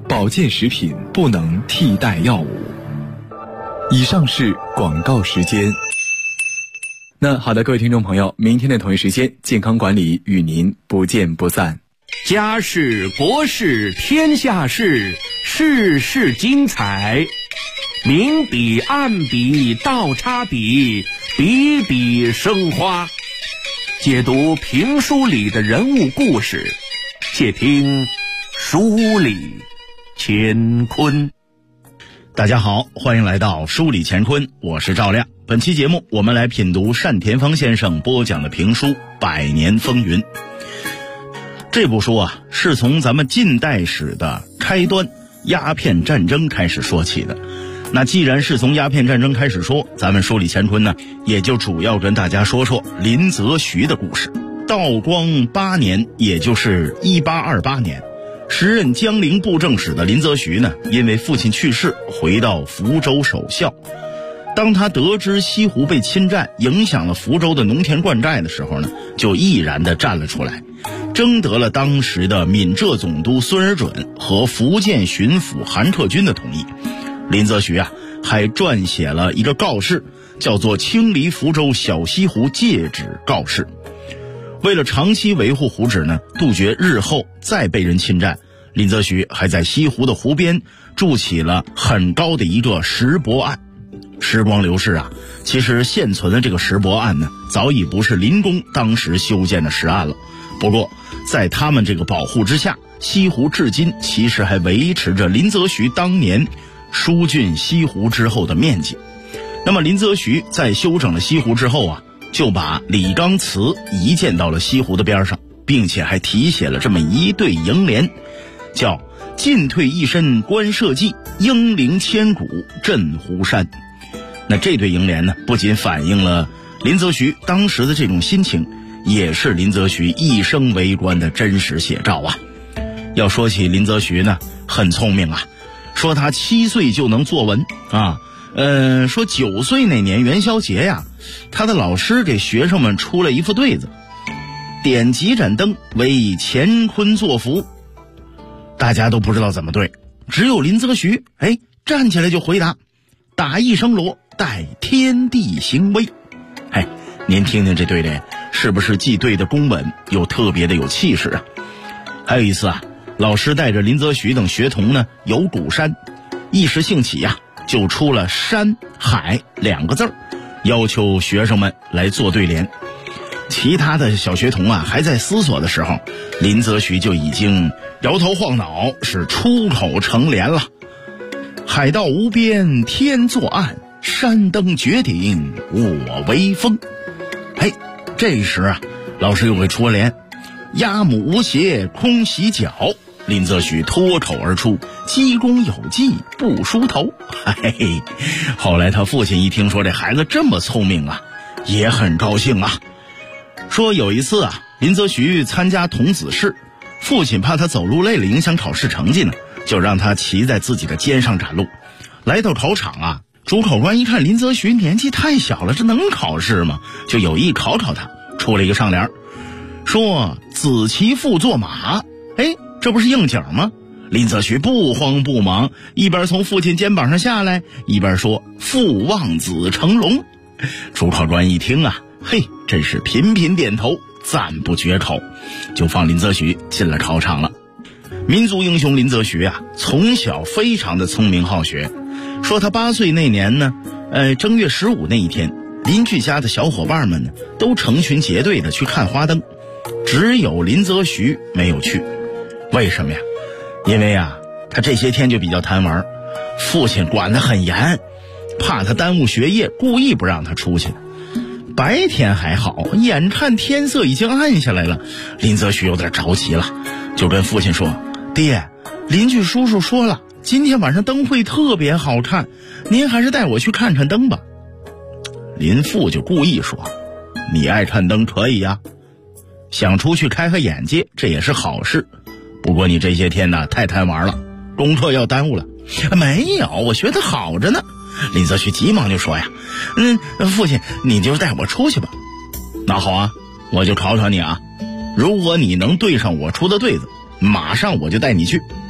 保健食品不能替代药物。以上是广告时间。那好的，各位听众朋友，明天的同一时间，健康管理与您不见不散。 家事国事天下事，事事精彩，明笔暗笔倒插笔，笔笔生花。解读评书里的人物故事，且听书里乾坤。 大家好，欢迎来到书里乾坤，我是赵亮。本期节目我们来品读单田芳先生播讲的评书《百年风云》。这部书啊，是从咱们近代史的开端鸦片战争开始说起的。那既然是从鸦片战争开始说，咱们书里乾坤呢，也就主要跟大家说说林则徐的故事。道光8年，也就是1828年，时任江陵布政使的林则徐呢，因为父亲去世，回到福州守孝。当他得知西湖被侵占，影响了福州的农田灌溉的时候呢，就毅然地站了出来，征得了当时的闽浙总督孙尔准和福建巡抚韩克军的同意。林则徐啊，还撰写了一个告示，叫做《清理福州小西湖戒旨告示》。为了长期维护湖址呢，杜绝日后再被人侵占，林则徐还在西湖的湖边筑起了很高的一个石泊岸。时光流逝啊，其实现存的这个石泊岸呢，早已不是林公当时修建的石岸了。不过在他们这个保护之下，西湖至今其实还维持着林则徐当年疏浚西湖之后的面积。那么林则徐在修整了西湖之后啊，就把李纲祠移建到了西湖的边上，并且还题写了这么一对楹联，叫进退一身观社稷，英灵千古镇湖山。那这对楹联呢，不仅反映了林则徐当时的这种心情，也是林则徐一生为官的真实写照啊。要说起林则徐呢，很聪明啊，说他7岁就能作文啊，说9岁那年元宵节呀，他的老师给学生们出了一副对子，点几盏灯为乾坤作福。大家都不知道怎么对，只有林则徐站起来就回答，打一声锣，待天地行威。您听听这对联，是不是既对得公稳，又特别的有气势啊？还有一次啊，老师带着林则徐等学童呢游鼓山，一时兴起啊，就出了山海2个字，要求学生们来做对联。其他的小学童啊还在思索的时候，林则徐就已经摇头晃脑，是出口成联了。海道无边天作岸，山登绝顶我威风。这时啊，老师又给出了联，鸭母无鞋空洗脚，林则徐脱口而出，鸡公有技不梳头。后来他父亲一听说这孩子这么聪明啊，也很高兴啊。说有一次啊，林则徐参加童子试，父亲怕他走路累了影响考试成绩呢，就让他骑在自己的肩上赶路。来到考场啊，主考官一看林则徐年纪太小了，这能考试吗？就有意考考他，出了一个上联，说子骑父坐马。这不是应景吗？林则徐不慌不忙，一边从父亲肩膀上下来，一边说父望子成龙。主考官一听啊，真是频频点头，赞不绝口，就放林则徐进了考场了。民族英雄林则徐啊，从小非常的聪明好学。说他8岁那年呢，正月15那一天，邻居家的小伙伴们呢都成群结队的去看花灯，只有林则徐没有去。为什么呀？因为啊，他这些天就比较贪玩，父亲管得很严，怕他耽误学业，故意不让他出去。白天还好，眼看天色已经暗下来了，林则徐有点着急了，就跟父亲说，爹，邻居叔叔说了，今天晚上灯会特别好看，您还是带我去看看灯吧。林父就故意说，你爱看灯可以呀，想出去开开眼界，这也是好事，不过你这些天呢太贪玩了，功课要耽误了。没有，我学得好着呢。林则徐急忙就说呀，父亲你就带我出去吧。那好啊，我就考考你啊，如果你能对上我出的对子，马上我就带你去。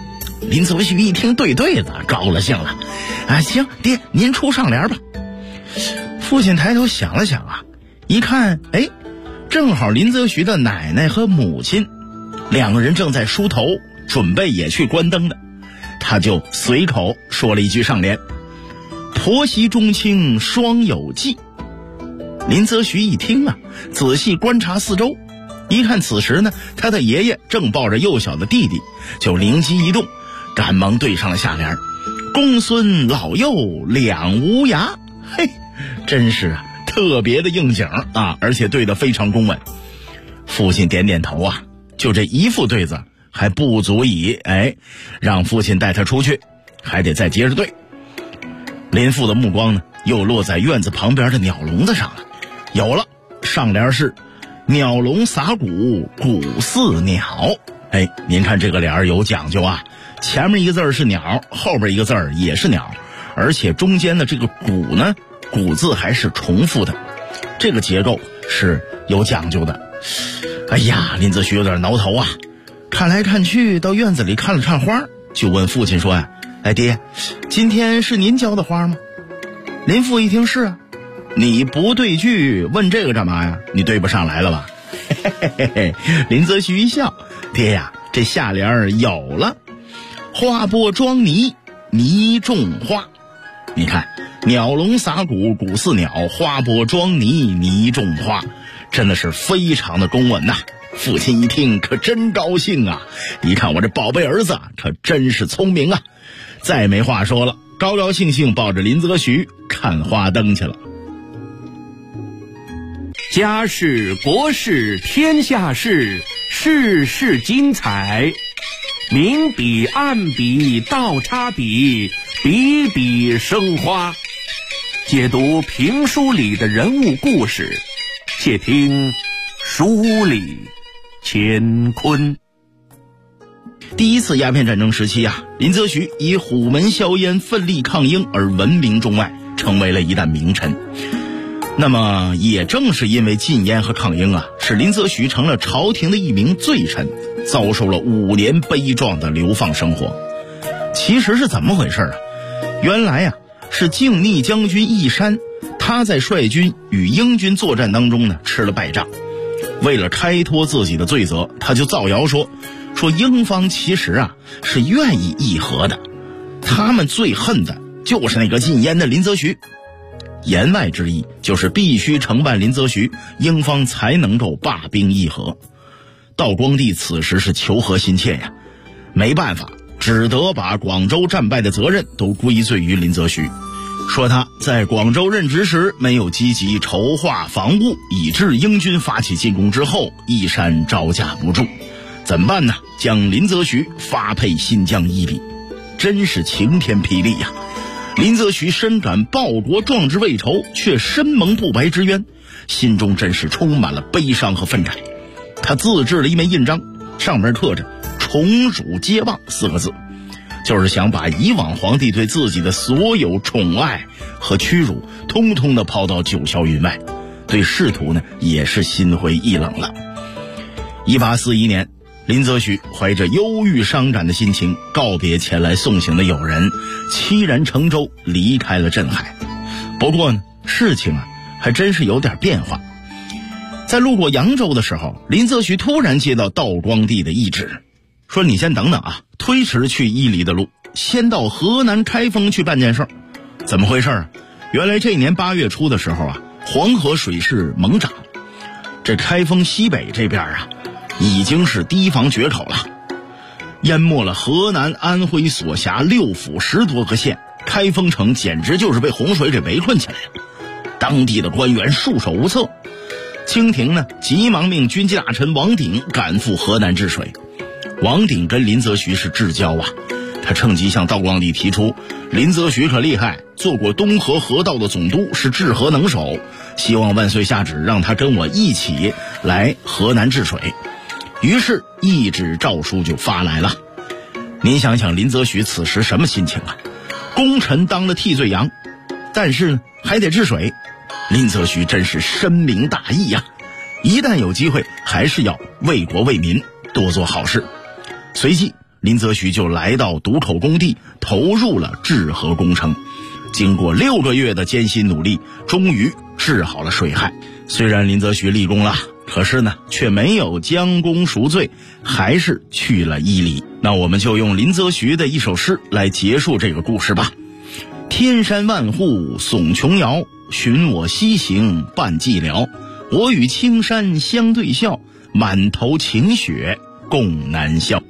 林则徐一听对子，高了兴了，行，爹您出上联吧。父亲抬头想了想一看，正好林则徐的奶奶和母亲两个人正在梳头，准备也去关灯的，他就随口说了一句上联：婆媳中亲双有忌。林则徐一听仔细观察四周，一看此时呢，他的爷爷正抱着幼小的弟弟，就灵机一动，赶忙对上了下联：公孙老幼两无涯。嘿，真是特别的应景而且对得非常公稳。父亲点点头就这一副对子还不足以让父亲带他出去，还得再接着对。林父的目光呢又落在院子旁边的鸟笼子上了，有了，上联是鸟笼撒谷，谷似鸟。您看这个联有讲究前面一个字是鸟，后边一个字也是鸟，而且中间的这个谷呢，谷字还是重复的，这个结构是有讲究的。林则徐有点挠头看来看去到院子里看了看花，就问父亲说爹，今天是您浇的花吗？林父一听是你不对句问这个干嘛呀？你对不上来了吧？林则徐一笑，爹呀，这下联有了，花播装泥，泥种花。你看，鸟笼撒谷，谷似鸟，花播装泥，泥种花，真的是非常的公稳父亲一听可真高兴一看我这宝贝儿子可真是聪明再没话说了，高高兴兴抱着林则徐看花灯去了。 家事国事天下事，事事精彩，明笔暗笔倒插笔，笔笔生花。解读评书里的人物故事，且听书里乾坤。 第一次鸦片战争时期林则徐以虎门销烟奋力抗英而闻名中外，成为了一代名臣。那么也正是因为禁烟和抗英使林则徐成了朝廷的一名罪臣，遭受了5年悲壮的流放生活。其实是怎么回事原来是靖逆将军义山，他在率军与英军作战当中呢吃了败仗，为了开脱自己的罪责，他就造谣说英方其实是愿意议和的，他们最恨的就是那个禁烟的林则徐。言外之意就是必须惩办林则徐，英方才能够罢兵议和。道光帝此时是求和心切没办法，只得把广州战败的责任都归罪于林则徐，说他在广州任职时没有积极筹划防务，以致英军发起进攻之后，义山招架不住。怎么办呢？将林则徐发配新疆伊犁，真是晴天霹雳林则徐深感报国壮志未酬，却身蒙不白之冤，心中真是充满了悲伤和愤慨。他自制了一枚印章，上面刻着宠辱皆忘4个字，就是想把以往皇帝对自己的所有宠爱和屈辱通通的抛到九霄云外，对仕途呢也是心灰意冷了。1841年，林则徐怀着忧郁伤感的心情告别前来送行的友人，凄然乘舟离开了镇海。不过呢，事情还真是有点变化。在路过扬州的时候，林则徐突然接到道光帝的懿旨，说你先等等推迟去伊犁的路，先到河南开封去办件事。怎么回事原来这年8月初的时候黄河水势猛涨，这开封西北这边已经是堤防决口了，淹没了河南、安徽所辖6府10多个县，开封城简直就是被洪水给围困起来了。当地的官员束手无策，清廷呢急忙命军机大臣王鼎赶赴河南治水。王鼎跟林则徐是至交他趁机向道光帝提出，林则徐可厉害，做过东河河道的总督，是治河能手，希望万岁下旨让他跟我一起来河南治水。于是懿旨诏书就发来了。您想想林则徐此时什么心情功臣当了替罪羊，但是还得治水，林则徐真是深明大义一旦有机会还是要为国为民多做好事。随即林则徐就来到渡口工地，投入了治河工程。经过6个月的艰辛努力，终于治好了水害。虽然林则徐立功了，可是呢，却没有将功赎罪，还是去了伊犁。那我们就用林则徐的一首诗来结束这个故事吧。天山万户耸琼瑶，寻我西行伴寂寥。我与青山相对笑，满头晴雪共南笑。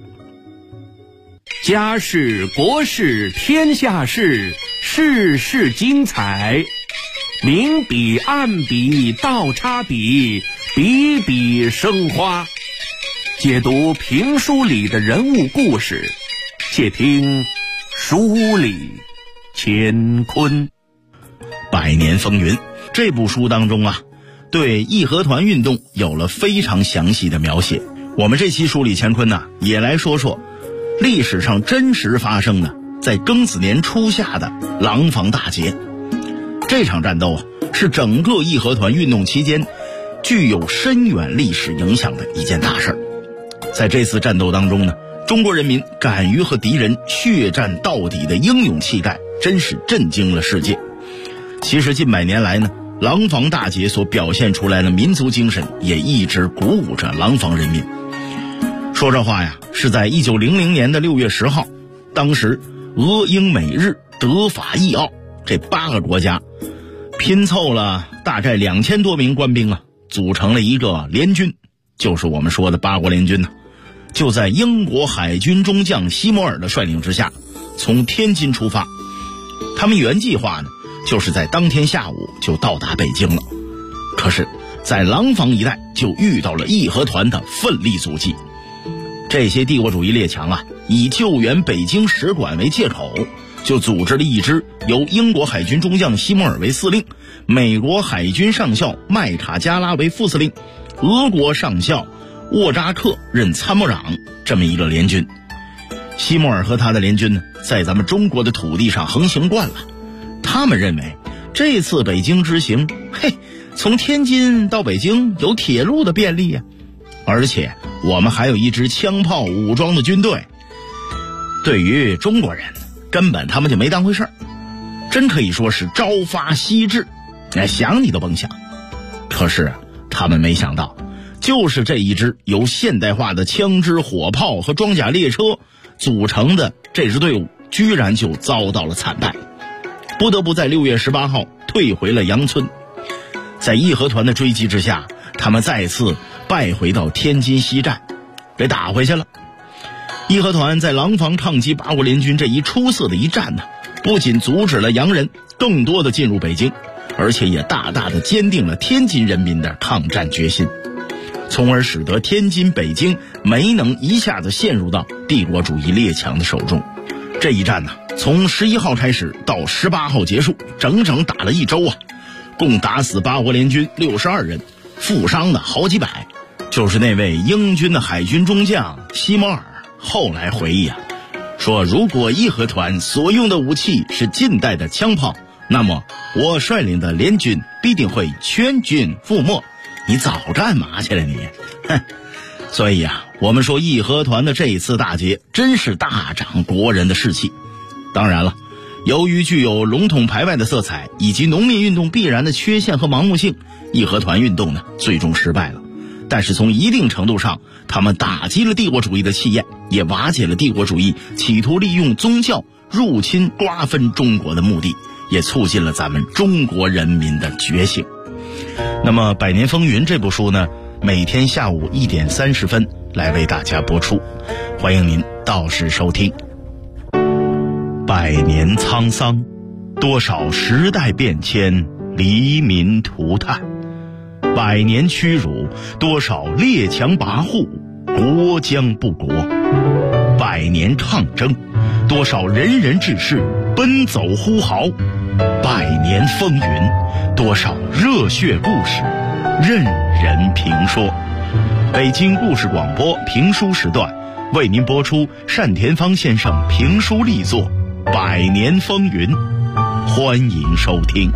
家事国事天下事，事事精彩。明笔暗笔倒插笔，笔笔生花。解读评书里的人物故事，且听书里乾坤。 百年风云这部书当中啊，对义和团运动有了非常详细的描写。我们这期书里乾坤呢，也来说说历史上真实发生的在庚子年初夏的廊坊大捷。这场战斗啊，是整个义和团运动期间具有深远历史影响的一件大事。在这次战斗当中呢，中国人民敢于和敌人血战到底的英勇气概，真是震惊了世界。其实近百年来呢，廊坊大捷所表现出来的民族精神也一直鼓舞着廊坊人民。说这话呀，是在1900年的6月10号，当时俄英美日德法意奥这8个国家拼凑了大概2000多名官兵啊，组成了一个联军，就是我们说的八国联军呢。就在英国海军中将西摩尔的率领之下，从天津出发。他们原计划呢，就是在当天下午就到达北京了。可是在廊坊一带就遇到了义和团的奋力阻击。这些帝国主义列强啊，以救援北京使馆为借口，就组织了一支由英国海军中将西摩尔为司令，美国海军上校麦卡加拉为副司令，俄国上校沃扎克任参谋长，这么一个联军。西摩尔和他的联军呢，在咱们中国的土地上横行惯了，他们认为这次北京之行，从天津到北京有铁路的便利呀，而且我们还有一支枪炮武装的军队。对于中国人，根本他们就没当回事儿，真可以说是朝发夕至，想你都甭想。可是他们没想到，就是这一支由现代化的枪支火炮和装甲列车组成的这支队伍，居然就遭到了惨败，不得不在6月18号退回了杨村。在义和团的追击之下，他们再次败回到天津西站，给打回去了。义和团在廊坊抗击八国联军这一出色的一战呢，不仅阻止了洋人更多的进入北京，而且也大大的坚定了天津人民的抗战决心，从而使得天津、北京没能一下子陷入到帝国主义列强的手中。这一战呢，从11号开始到18号结束，整整打了1周啊，共打死八国联军62人，负伤的好几百。就是那位英军的海军中将西摩尔后来回忆啊，说如果义和团所用的武器是近代的枪炮，那么我率领的联军必定会全军覆没。你早干嘛去了你？所以啊，我们说义和团的这一次大捷真是大长国人的士气。当然了，由于具有笼统排外的色彩以及农民运动必然的缺陷和盲目性，义和团运动呢最终失败了。但是从一定程度上，他们打击了帝国主义的气焰，也瓦解了帝国主义企图利用宗教入侵瓜分中国的目的，也促进了咱们中国人民的觉醒。那么《百年风云》这部书呢，每天下午1点30分来为大家播出，欢迎您到时收听。百年沧桑，多少时代变迁，黎民涂炭；百年屈辱，多少列强跋扈，国将不国；百年抗争，多少仁人志士奔走呼号；百年风云，多少热血故事任人评说。北京故事广播评书时段为您播出单田芳先生评书力作《百年风云》，欢迎收听。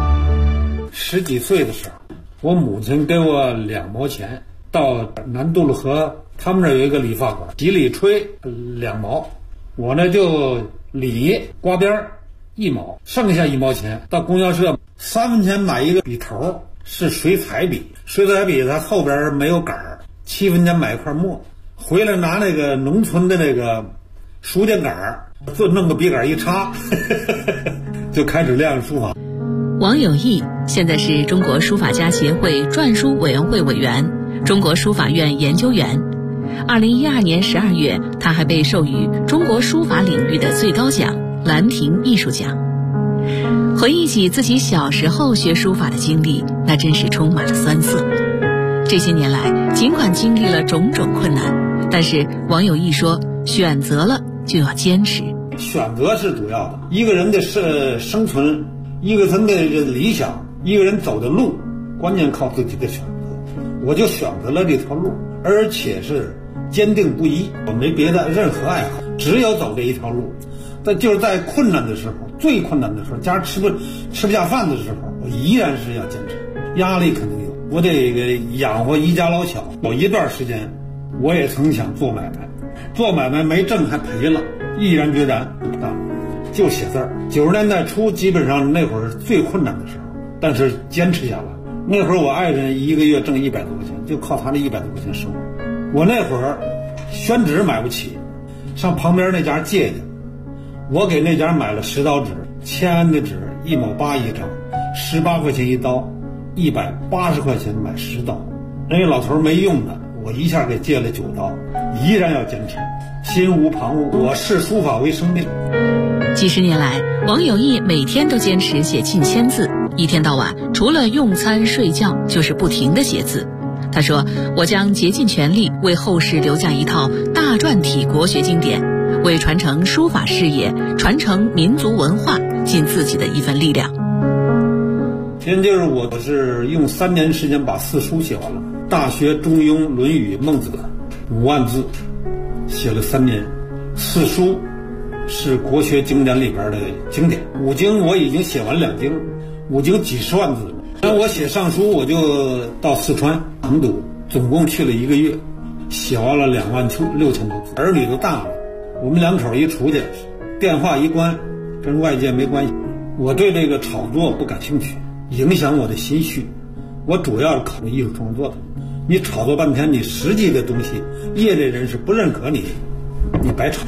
10几岁的时候，我母亲给我2毛钱，到南渡路河他们这有一个理发馆，洗理吹2毛，我呢就理刮边1毛，剩下1毛钱到供销社3分钱买一个笔头，是水彩笔，水彩笔它后边没有杆儿，7分钱买一块墨，回来拿那个农村的那个书电杆，就弄个笔杆一插就开始练书法。 王有义现在是中国书法家协会篆书委员会委员、中国书法院研究员。2012年12月，他还被授予中国书法领域的最高奖兰亭艺术奖。回忆起自己小时候学书法的经历，那真是充满了酸涩。这些年来，尽管经历了种种困难，但是王有义说，选择了就要坚持。 选择是主要的，一个人的生存，一个人的理想，一个人走的路，关键靠自己的选择。我就选择了这条路，而且是坚定不移，我没别的任何爱好，只有走这一条路。但就是在困难的时候，最困难的时候，家吃不下饭的时候，我依然是要坚持。压力肯定有，我得养活一家老小。有一段时间，我也曾想做买卖，做买卖没挣还赔了，毅然决然不干，就写字儿。90年代初，基本上那会儿是最困难的时候，但是坚持下来。那会儿我爱人一个月挣100多块钱，就靠他那100多块钱生活。我那会儿宣纸买不起，上旁边那家借去，我给那家买了10刀纸，签的纸1毛8一张，18块钱一刀，180块钱买10刀。人家老头没用的，我一下给借了9刀，依然要坚持，心无旁骛。我视书法为生命。 几十年来，王有义每天都坚持写近1000字，一天到晚除了用餐睡觉就是不停地写字。他说，我将竭尽全力为后世留下一套大篆体国学经典，为传承书法事业、传承民族文化尽自己的一份力量。 现在就是我是用3年时间把4书写完了，《大学》《中庸》《论语》《孟子》5万字，写了3年。4书是国学经典里边的经典，5经我已经写完2经，5经几十万字了。那我写上书，我就到四川成都，总共去了1个月，写完了26000多字。儿女都大了，我们2口一出去，电话一关，跟外界没关系。我对这个炒作不感兴趣，影响我的心绪。我主要是考虑艺术创作的。你炒作半天，你实际的东西，业内人士不认可你，你白炒。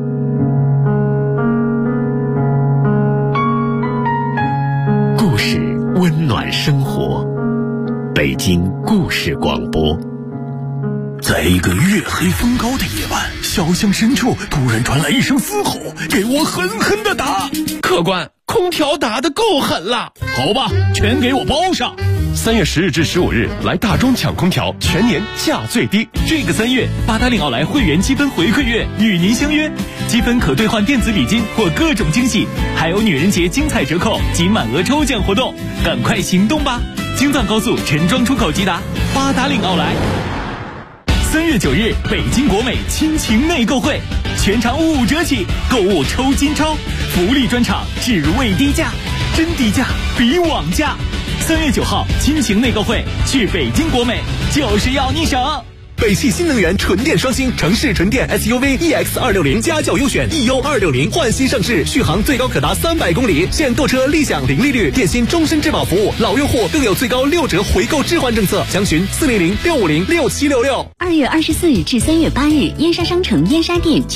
故事温暖生活，北京故事广播。 在一个月黑风高的夜晚，小巷深处突然传来一声嘶吼，给我狠狠的打！ 客官，空调打得够狠了。 好吧，全给我包上。 3月10日至15日，来大中抢空调，全年价最低。 这个3月，八达岭奥莱会员积分回馈月与您相约，积分可兑换电子礼金或各种惊喜，还有女人节精彩折扣及满额抽奖活动，赶快行动吧！京藏高速陈庄出口即达，八达岭奥莱。3月9日，北京国美亲情内购会，全场5折起，购物抽金钞，福利专场，只为低价，真低价比网价。3月9号，亲情内购会，去北京国美就是要你省。 北汽新能源纯电双星，城市纯电 SUV EX260，家轿优选 EU260，换新上市，续航最高可达300公里，现购车立享零利率，电信终身质保服务，老用户更有最高6折回购置换政策，详询400-650-6766。 2月24日至3月8日，燕莎商城燕莎店。